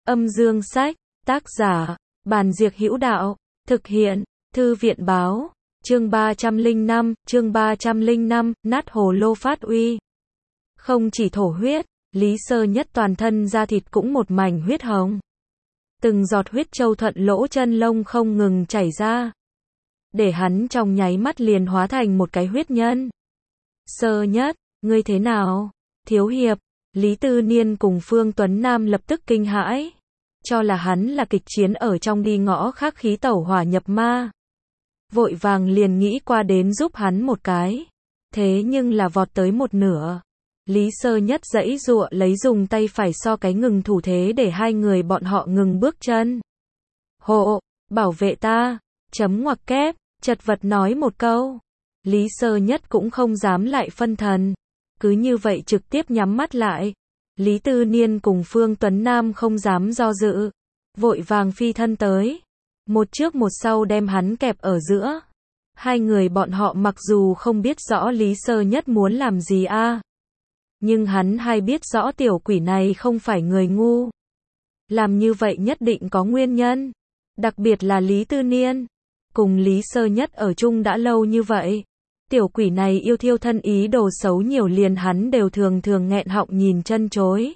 Âm dương sách, tác giả, Bàn Diệc Hữu Đạo, thực hiện, Thư viện báo, chương 305, nát hồ lô phát uy. Không chỉ thổ huyết, Lý Sơ Nhất toàn thân da thịt cũng một mảnh huyết hồng. Từng giọt huyết châu thuận lỗ chân lông không ngừng chảy ra. Để hắn trong nháy mắt liền hóa thành một cái huyết nhân. Sơ Nhất, ngươi thế nào? Thiếu hiệp, Lý Tư Niên cùng Phương Tuấn Nam lập tức kinh hãi. Cho là hắn là kịch chiến ở trong đi ngõ khác khí tẩu hỏa nhập ma. Vội vàng liền nghĩ qua đến giúp hắn một cái. Thế nhưng là vọt tới một nửa. Lý Sơ Nhất giãy giụa lấy dùng tay phải so cái ngừng thủ thế để hai người bọn họ ngừng bước chân. Hộ, bảo vệ ta, chấm ngoặc kép, chật vật nói một câu. Lý Sơ Nhất cũng không dám lại phân thần. Cứ như vậy trực tiếp nhắm mắt lại. Lý Tư Niên cùng Phương Tuấn Nam không dám do dự. Vội vàng phi thân tới. Một trước một sau đem hắn kẹp ở giữa. Hai người bọn họ mặc dù không biết rõ Lý Sơ Nhất muốn làm gì nhưng hắn hay biết rõ tiểu quỷ này không phải người ngu. Làm như vậy nhất định có nguyên nhân. Đặc biệt là Lý Tư Niên. Cùng Lý Sơ Nhất ở chung đã lâu như vậy. Tiểu quỷ này yêu thiêu thân ý đồ xấu nhiều liền hắn đều thường nghẹn họng nhìn chân chối.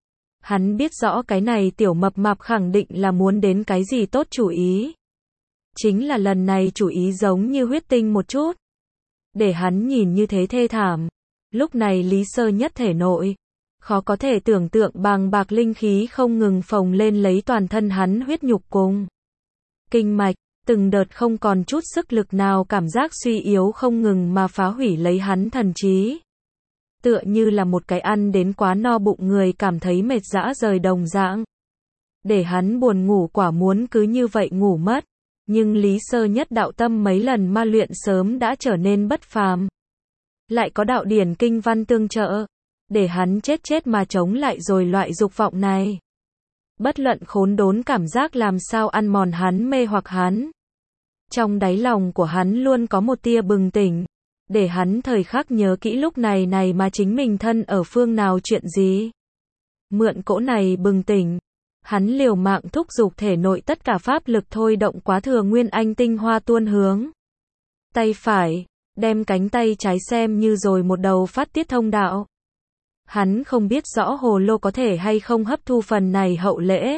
Hắn biết rõ cái này tiểu mập mạp khẳng định là muốn đến cái gì tốt chủ ý. Chính là lần này chủ ý giống như huyết tinh một chút. Để hắn nhìn như thế thê thảm. Lúc này Lý Sơ Nhất thể nội. Khó có thể tưởng tượng bàng bạc linh khí không ngừng phồng lên lấy toàn thân hắn huyết nhục cùng kinh mạch. Từng đợt không còn chút sức lực nào cảm giác suy yếu không ngừng mà phá hủy lấy hắn thần trí. Tựa như là một cái ăn đến quá no bụng người cảm thấy mệt dã rời đồng dạng. Để hắn buồn ngủ quả muốn cứ như vậy ngủ mất. Nhưng Lý Sơ Nhất đạo tâm mấy lần ma luyện sớm đã trở nên bất phàm. Lại có đạo điển kinh văn tương trợ. Để hắn chết mà chống lại rồi loại dục vọng này. Bất luận khốn đốn cảm giác làm sao ăn mòn hắn mê hoặc hắn. Trong đáy lòng của hắn luôn có một tia bừng tỉnh. Để hắn thời khắc nhớ kỹ lúc này mà chính mình thân ở phương nào chuyện gì. Mượn cỗ này bừng tỉnh. Hắn liều mạng thúc giục thể nội tất cả pháp lực thôi động quá thừa nguyên anh tinh hoa tuôn hướng. Tay phải, đem cánh tay trái xem như rồi một đầu phát tiết thông đạo. Hắn không biết rõ hồ lô có thể hay không hấp thu phần này hậu lễ.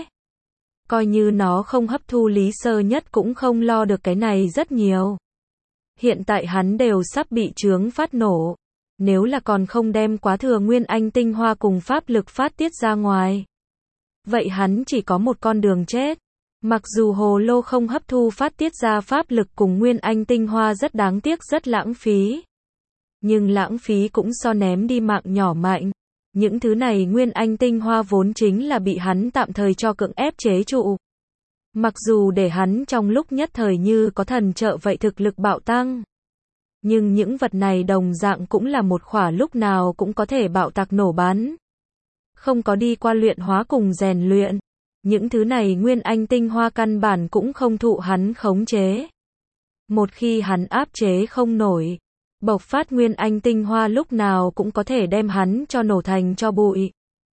Coi như nó không hấp thu Lý Sơ Nhất cũng không lo được cái này rất nhiều. Hiện tại hắn đều sắp bị chướng phát nổ. Nếu là còn không đem quá thừa nguyên anh tinh hoa cùng pháp lực phát tiết ra ngoài. Vậy hắn chỉ có một con đường chết. Mặc dù hồ lô không hấp thu phát tiết ra pháp lực cùng nguyên anh tinh hoa rất đáng tiếc rất lãng phí. Nhưng lãng phí cũng so ném đi mạng nhỏ mạnh. Những thứ này nguyên anh tinh hoa vốn chính là bị hắn tạm thời cho cưỡng ép chế trụ. Mặc dù để hắn trong lúc nhất thời như có thần trợ vậy thực lực bạo tăng. Nhưng những vật này đồng dạng cũng là một khỏa lúc nào cũng có thể bạo tạc nổ bắn. Không có đi qua luyện hóa cùng rèn luyện. Những thứ này nguyên anh tinh hoa căn bản cũng không thụ hắn khống chế. Một khi hắn áp chế không nổi. Bộc phát nguyên anh tinh hoa lúc nào cũng có thể đem hắn cho nổ thành cho bụi.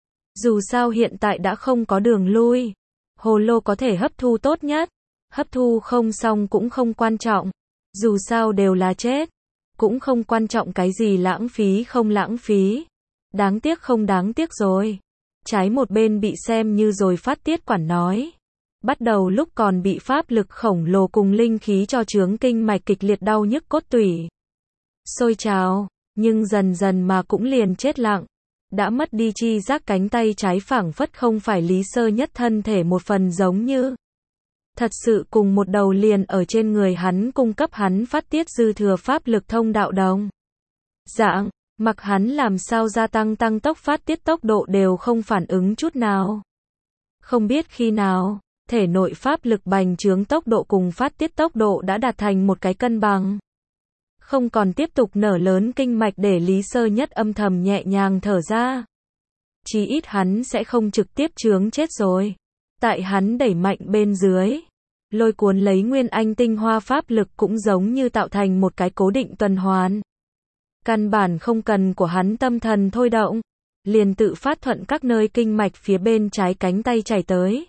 Dù sao hiện tại đã không có đường lui. Hồ lô có thể hấp thu tốt nhất. Hấp thu không xong cũng không quan trọng. Dù sao đều là chết. Cũng không quan trọng cái gì lãng phí không lãng phí. Đáng tiếc không đáng tiếc rồi. Trái một bên bị xem như rồi phát tiết quản nói. Bắt đầu lúc còn bị pháp lực khổng lồ cùng linh khí cho chướng kinh mạch kịch liệt đau nhức cốt tủy. Sôi trào, nhưng dần dần mà cũng liền chết lặng. Đã mất đi chi giác cánh tay trái phảng phất không phải Lý Sơ Nhất thân thể một phần giống như. Thật sự cùng một đầu liền ở trên người hắn cung cấp hắn phát tiết dư thừa pháp lực thông đạo đồng. Dạng, mặc hắn làm sao gia tăng tốc phát tiết tốc độ đều không phản ứng chút nào. Không biết khi nào, thể nội pháp lực bành trướng tốc độ cùng phát tiết tốc độ đã đạt thành một cái cân bằng. Không còn tiếp tục nở lớn kinh mạch để Lý Sơ Nhất âm thầm nhẹ nhàng thở ra. Chí ít hắn sẽ không trực tiếp chướng chết rồi. Tại hắn đẩy mạnh bên dưới. Lôi cuốn lấy nguyên anh tinh hoa pháp lực cũng giống như tạo thành một cái cố định tuần hoàn. Căn bản không cần của hắn tâm thần thôi động. liền tự phát thuận các nơi kinh mạch phía bên trái cánh tay chảy tới.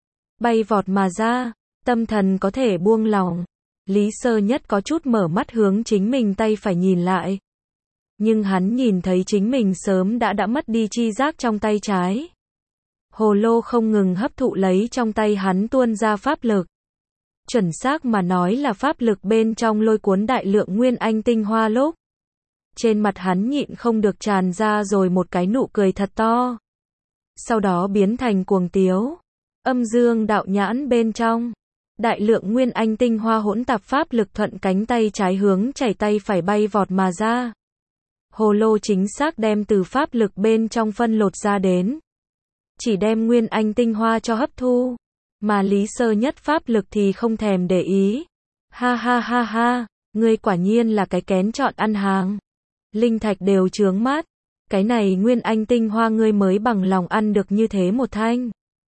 Bay vọt mà ra, tâm thần có thể buông lỏng. Lý Sơ Nhất có chút mở mắt hướng chính mình tay phải nhìn lại. Nhưng hắn nhìn thấy chính mình sớm đã mất đi chi giác trong tay trái. Hồ lô không ngừng hấp thụ lấy trong tay hắn tuôn ra pháp lực. Chuẩn xác mà nói là pháp lực bên trong lôi cuốn đại lượng nguyên anh tinh hoa lúc. Trên mặt hắn nhịn không được tràn ra rồi một cái nụ cười thật to. Sau đó biến thành cuồng tiếu. Âm dương đạo nhãn bên trong. Đại lượng nguyên anh tinh hoa hỗn tạp pháp lực thuận cánh tay trái hướng chảy tay phải bay vọt mà ra. Hồ lô chính xác đem từ pháp lực bên trong phân lột ra đến. Chỉ đem nguyên anh tinh hoa cho hấp thu. Mà Lý Sơ Nhất pháp lực thì không thèm để ý. Ha ha ha ha, ngươi quả nhiên là cái kén chọn ăn hàng. Linh thạch đều chướng mắt. Cái này nguyên anh tinh hoa ngươi mới bằng lòng ăn được như thế một thanh.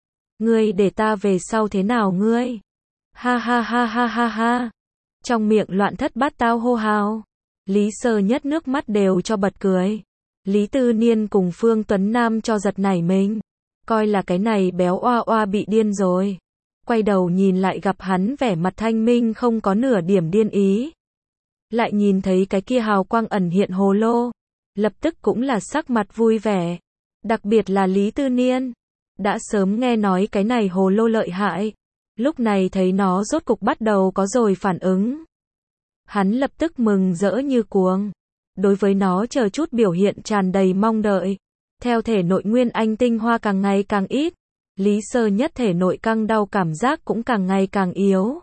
Ngươi để ta về sau thế nào ngươi? Ha ha ha ha ha ha. Trong miệng loạn thất bát tao hô hào. Lý Sơ Nhất nước mắt đều cho bật cười. Lý Tư Niên cùng Phương Tuấn Nam cho giật nảy mình. Coi là cái này béo oa oa bị điên rồi. Quay đầu nhìn lại gặp hắn vẻ mặt thanh minh không có nửa điểm điên ý. Lại nhìn thấy cái kia hào quang ẩn hiện hồ lô. Lập tức cũng là sắc mặt vui vẻ. Đặc biệt là Lý Tư Niên. Đã sớm nghe nói cái này hồ lô lợi hại. Lúc này thấy nó rốt cục bắt đầu có rồi phản ứng. Hắn lập tức mừng rỡ như cuồng. Đối với nó chờ chút biểu hiện tràn đầy mong đợi. Theo thể nội nguyên anh tinh hoa càng ngày càng ít. Lý Sơ Nhất thể nội căng đau cảm giác cũng càng ngày càng yếu.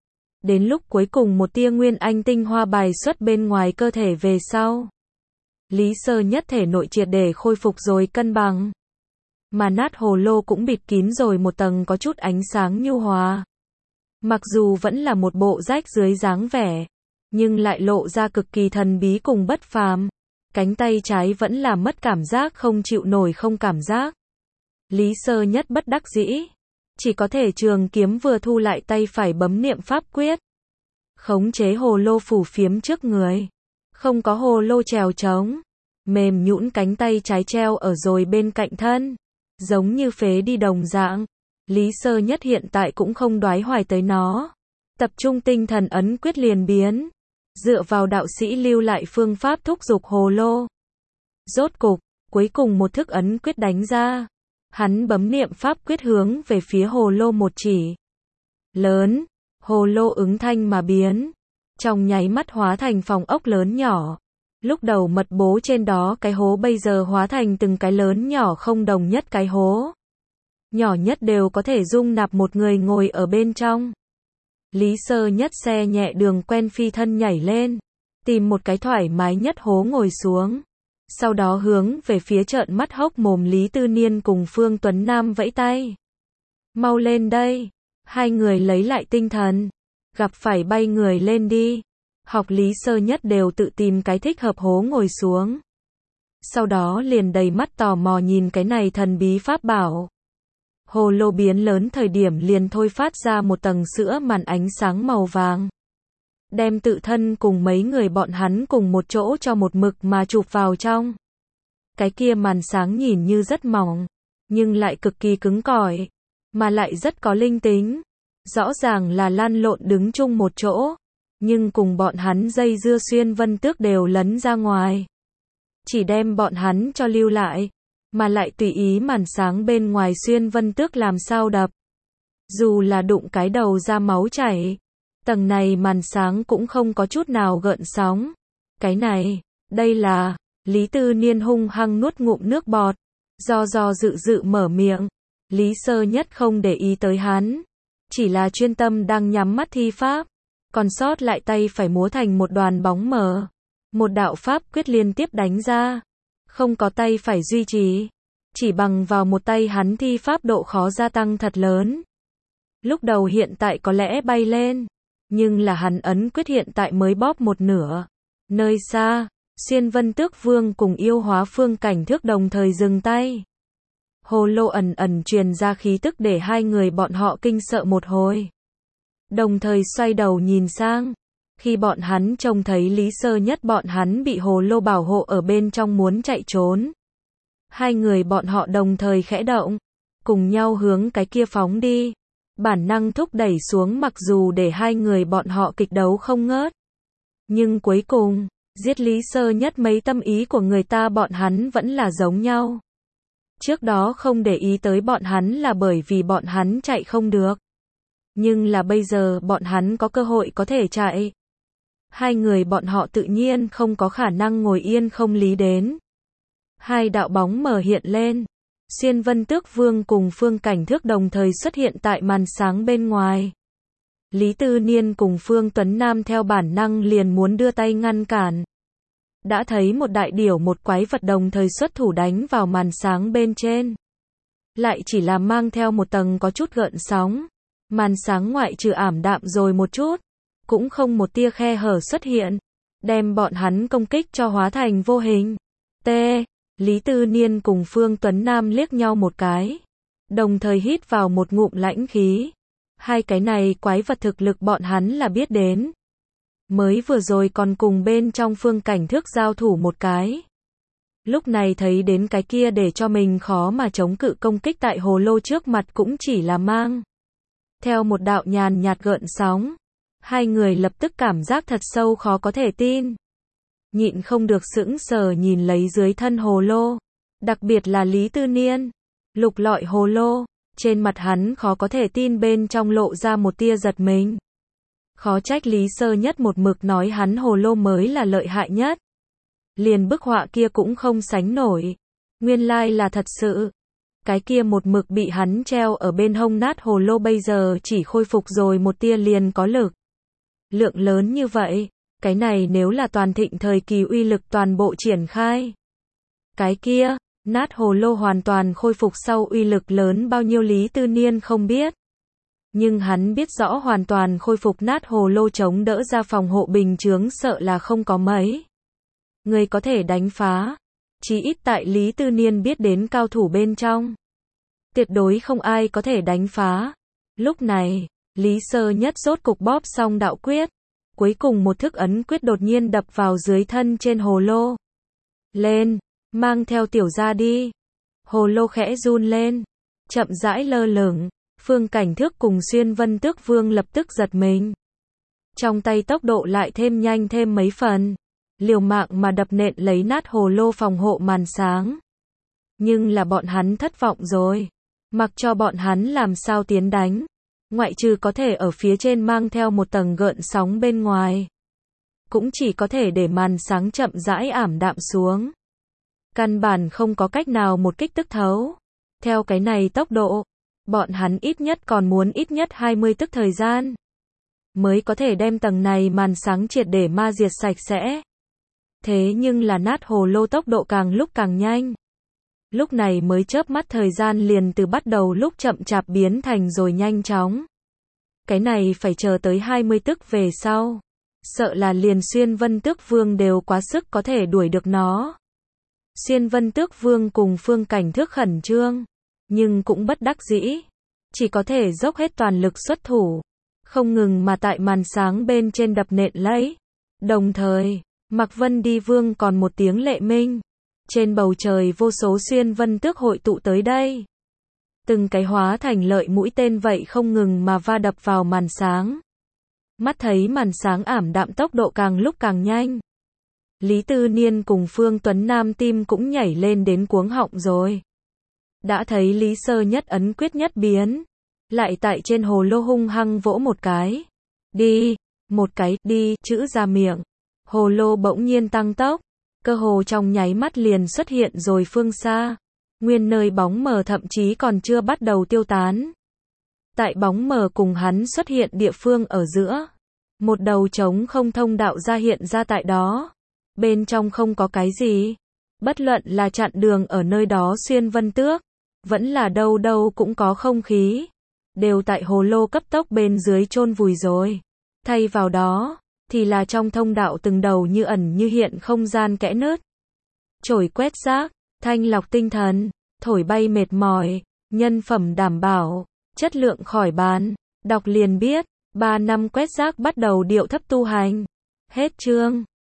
Đến lúc cuối cùng một tia nguyên anh tinh hoa bài xuất bên ngoài cơ thể về sau. Lý Sơ Nhất thể nội triệt để khôi phục rồi cân bằng. Mà nát hồ lô cũng bịt kín rồi một tầng có chút ánh sáng nhu hòa. Mặc dù vẫn là một bộ rách dưới dáng vẻ, nhưng lại lộ ra cực kỳ thần bí cùng bất phàm. Cánh tay trái vẫn là mất cảm giác không chịu nổi không cảm giác. Lý Sơ Nhất bất đắc dĩ. Chỉ có thể trường kiếm vừa thu lại tay phải bấm niệm pháp quyết. Khống chế hồ lô phủ phiếm trước người. Không có hồ lô trèo trống. Mềm nhũn cánh tay trái treo ở rồi bên cạnh thân. Giống như phế đi đồng dạng. Lý Sơ Nhất hiện tại cũng không đoái hoài tới nó. Tập trung tinh thần ấn quyết liền biến. Dựa vào đạo sĩ lưu lại phương pháp thúc giục hồ lô. Rốt cục, cuối cùng một thức ấn quyết đánh ra. Hắn bấm niệm pháp quyết hướng về phía hồ lô một chỉ. Lớn, hồ lô ứng thanh mà biến. Trong nháy mắt hóa thành phòng ốc lớn nhỏ. Lúc đầu mật bố trên đó cái hố bây giờ hóa thành từng cái lớn nhỏ không đồng nhất cái hố. Nhỏ nhất đều có thể dung nạp một người ngồi ở bên trong. Lý Sơ Nhất xe nhẹ đường quen phi thân nhảy lên. Tìm một cái thoải mái nhất hố ngồi xuống. Sau đó hướng về phía trợn mắt hốc mồm Lý Tư Niên cùng Phương Tuấn Nam vẫy tay. Mau lên đây. Hai người lấy lại tinh thần. Gặp phải bay người lên đi. Học Lý Sơ Nhất đều tự tìm cái thích hợp hố ngồi xuống. Sau đó liền đầy mắt tò mò nhìn cái này thần bí pháp bảo. Hồ lô biến lớn thời điểm liền thôi phát ra một tầng sữa màn ánh sáng màu vàng. Đem tự thân cùng mấy người bọn hắn cùng một chỗ cho một mực mà chụp vào trong. Cái kia màn sáng nhìn như rất mỏng, nhưng lại cực kỳ cứng cỏi, mà lại rất có linh tính. Rõ ràng là lăn lộn đứng chung một chỗ, nhưng cùng bọn hắn dây dưa xuyên vân tước đều lấn ra ngoài. Chỉ đem bọn hắn cho lưu lại, mà lại tùy ý màn sáng bên ngoài xuyên vân tước làm sao đập. Dù là đụng cái đầu ra máu chảy, tầng này màn sáng cũng không có chút nào gợn sóng. Cái này, đây là, Lý Tư Niên hung hăng nuốt ngụm nước bọt, do dự mở miệng. Lý Sơ Nhất không để ý tới hắn, chỉ là chuyên tâm đang nhắm mắt thi pháp, còn sót lại tay phải múa thành một đoàn bóng mờ. Một đạo pháp quyết liên tiếp đánh ra, không có tay phải duy trì, chỉ bằng vào một tay hắn thi pháp độ khó gia tăng thật lớn. Lúc đầu hiện tại có lẽ bay lên, nhưng là hắn ấn quyết hiện tại mới bóp một nửa. Nơi xa, Xuyên Vân Tước Vương cùng yêu hóa Phương Cảnh Thước đồng thời dừng tay. Hồ lô ẩn ẩn truyền ra khí tức để hai người bọn họ kinh sợ một hồi. Đồng thời xoay đầu nhìn sang. Khi bọn hắn trông thấy Lý Sơ Nhất bọn hắn bị hồ lô bảo hộ ở bên trong muốn chạy trốn. Hai người bọn họ đồng thời khẽ động, cùng nhau hướng cái kia phóng đi. Bản năng thúc đẩy xuống mặc dù để hai người bọn họ kịch đấu không ngớt. Nhưng cuối cùng, giết Lý Sơ Nhất mấy tâm ý của người ta bọn hắn vẫn là giống nhau. Trước đó không để ý tới bọn hắn là bởi vì bọn hắn chạy không được. Nhưng là bây giờ bọn hắn có cơ hội có thể chạy. Hai người bọn họ tự nhiên không có khả năng ngồi yên không lý đến. Hai đạo bóng mờ hiện lên. Xuyên Vân Tước Vương cùng Phương Cảnh Thước đồng thời xuất hiện tại màn sáng bên ngoài. Lý Tư Niên cùng Phương Tuấn Nam theo bản năng liền muốn đưa tay ngăn cản. Đã thấy một đại điểu một quái vật đồng thời xuất thủ đánh vào màn sáng bên trên. Lại chỉ là mang theo một tầng có chút gợn sóng. Màn sáng ngoại trừ ảm đạm rồi một chút. Cũng không một tia khe hở xuất hiện. Đem bọn hắn công kích cho hóa thành vô hình. T. Lý Tư Niên cùng Phương Tuấn Nam liếc nhau một cái. Đồng thời hít vào một ngụm lãnh khí. Hai cái này quái vật thực lực bọn hắn là biết đến. Mới vừa rồi còn cùng bên trong Phương Cảnh Thước giao thủ một cái. Lúc này thấy đến cái kia để cho mình khó mà chống cự công kích tại hồ lô trước mặt cũng chỉ là mang. Theo một đạo nhàn nhạt gợn sóng. Hai người lập tức cảm giác thật sâu khó có thể tin. Nhịn không được sững sờ nhìn lấy dưới thân hồ lô. Đặc biệt là Lý Tư Niên. Lục lọi hồ lô. Trên mặt hắn khó có thể tin bên trong lộ ra một tia giật mình. Khó trách Lý Sơ Nhất một mực nói hắn hồ lô mới là lợi hại nhất. Liền bức họa kia cũng không sánh nổi. Nguyên lai là thật sự. Cái kia một mực bị hắn treo ở bên hông nát hồ lô bây giờ chỉ khôi phục rồi một tia liền có lực. Lượng lớn như vậy. Cái này nếu là toàn thịnh thời kỳ uy lực toàn bộ triển khai. Cái kia, nát hồ lô hoàn toàn khôi phục sau uy lực lớn bao nhiêu Lý Tư Niên không biết. Nhưng hắn biết rõ hoàn toàn khôi phục nát hồ lô chống đỡ ra phòng hộ bình chướng sợ là không có mấy. Người có thể đánh phá. Chỉ ít tại Lý Tư Niên biết đến cao thủ bên trong. Tuyệt đối không ai có thể đánh phá. Lúc này, Lý Sơ Nhất rốt cục bóp xong đạo quyết. Cuối cùng một thức ấn quyết đột nhiên đập vào dưới thân trên hồ lô. Lên, mang theo tiểu ra đi. Hồ lô khẽ run lên. Chậm rãi lơ lửng. Phương Cảnh Thước cùng Xuyên Vân Tước Vương lập tức giật mình. Trong tay tốc độ lại thêm nhanh thêm mấy phần. Liều mạng mà đập nện lấy nát hồ lô phòng hộ màn sáng. Nhưng là bọn hắn thất vọng rồi. Mặc cho bọn hắn làm sao tiến đánh. Ngoại trừ có thể ở phía trên mang theo một tầng gợn sóng bên ngoài. Cũng chỉ có thể để màn sáng chậm rãi ảm đạm xuống. Căn bản không có cách nào một kích tức thấu. Theo cái này tốc độ, bọn hắn ít nhất còn muốn ít nhất 20 tức thời gian. Mới có thể đem tầng này màn sáng triệt để ma diệt sạch sẽ. Thế nhưng là nát hồ lô tốc độ càng lúc càng nhanh. Lúc này mới chớp mắt thời gian liền từ bắt đầu lúc chậm chạp biến thành rồi nhanh chóng. Cái này phải chờ tới 20 tức về sau. Sợ là liền Xuyên Vân Tước Vương đều quá sức có thể đuổi được nó. Xuyên Vân Tước Vương cùng Phương Cảnh Thước khẩn trương. Nhưng cũng bất đắc dĩ. Chỉ có thể dốc hết toàn lực xuất thủ. Không ngừng mà tại màn sáng bên trên đập nện lấy. Đồng thời, Mạc Vân Đi Vương còn một tiếng lệ minh. Trên bầu trời vô số Xuyên Vân Tước hội tụ tới đây. Từng cái hóa thành lợi mũi tên vậy không ngừng mà va đập vào màn sáng. Mắt thấy màn sáng ảm đạm tốc độ càng lúc càng nhanh. Lý Tư Niên cùng Phương Tuấn Nam tim cũng nhảy lên đến cuống họng rồi. Đã thấy Lý Sơ Nhất ấn quyết nhất biến. Lại tại trên hồ lô hung hăng vỗ một cái. Đi, một cái, đi, chữ ra miệng. Hồ lô bỗng nhiên tăng tốc. Cơ hồ trong nháy mắt liền xuất hiện rồi phương xa. Nguyên nơi bóng mờ thậm chí còn chưa bắt đầu tiêu tán. Tại bóng mờ cùng hắn xuất hiện địa phương ở giữa. Một đầu trống không thông đạo ra hiện ra tại đó. Bên trong không có cái gì. Bất luận là chặn đường ở nơi đó Xuyên Vân Tước. Vẫn là đâu đâu cũng có không khí. Đều tại hồ lô cấp tốc bên dưới chôn vùi rồi. Thay vào đó, thì là trong thông đạo từng đầu như ẩn như hiện không gian kẽ nứt. Chổi quét rác, thanh lọc tinh thần, thổi bay mệt mỏi, nhân phẩm đảm bảo, chất lượng khỏi bàn. Đọc liền biết, 3 năm quét rác bắt đầu điệu thấp tu hành. Hết chương.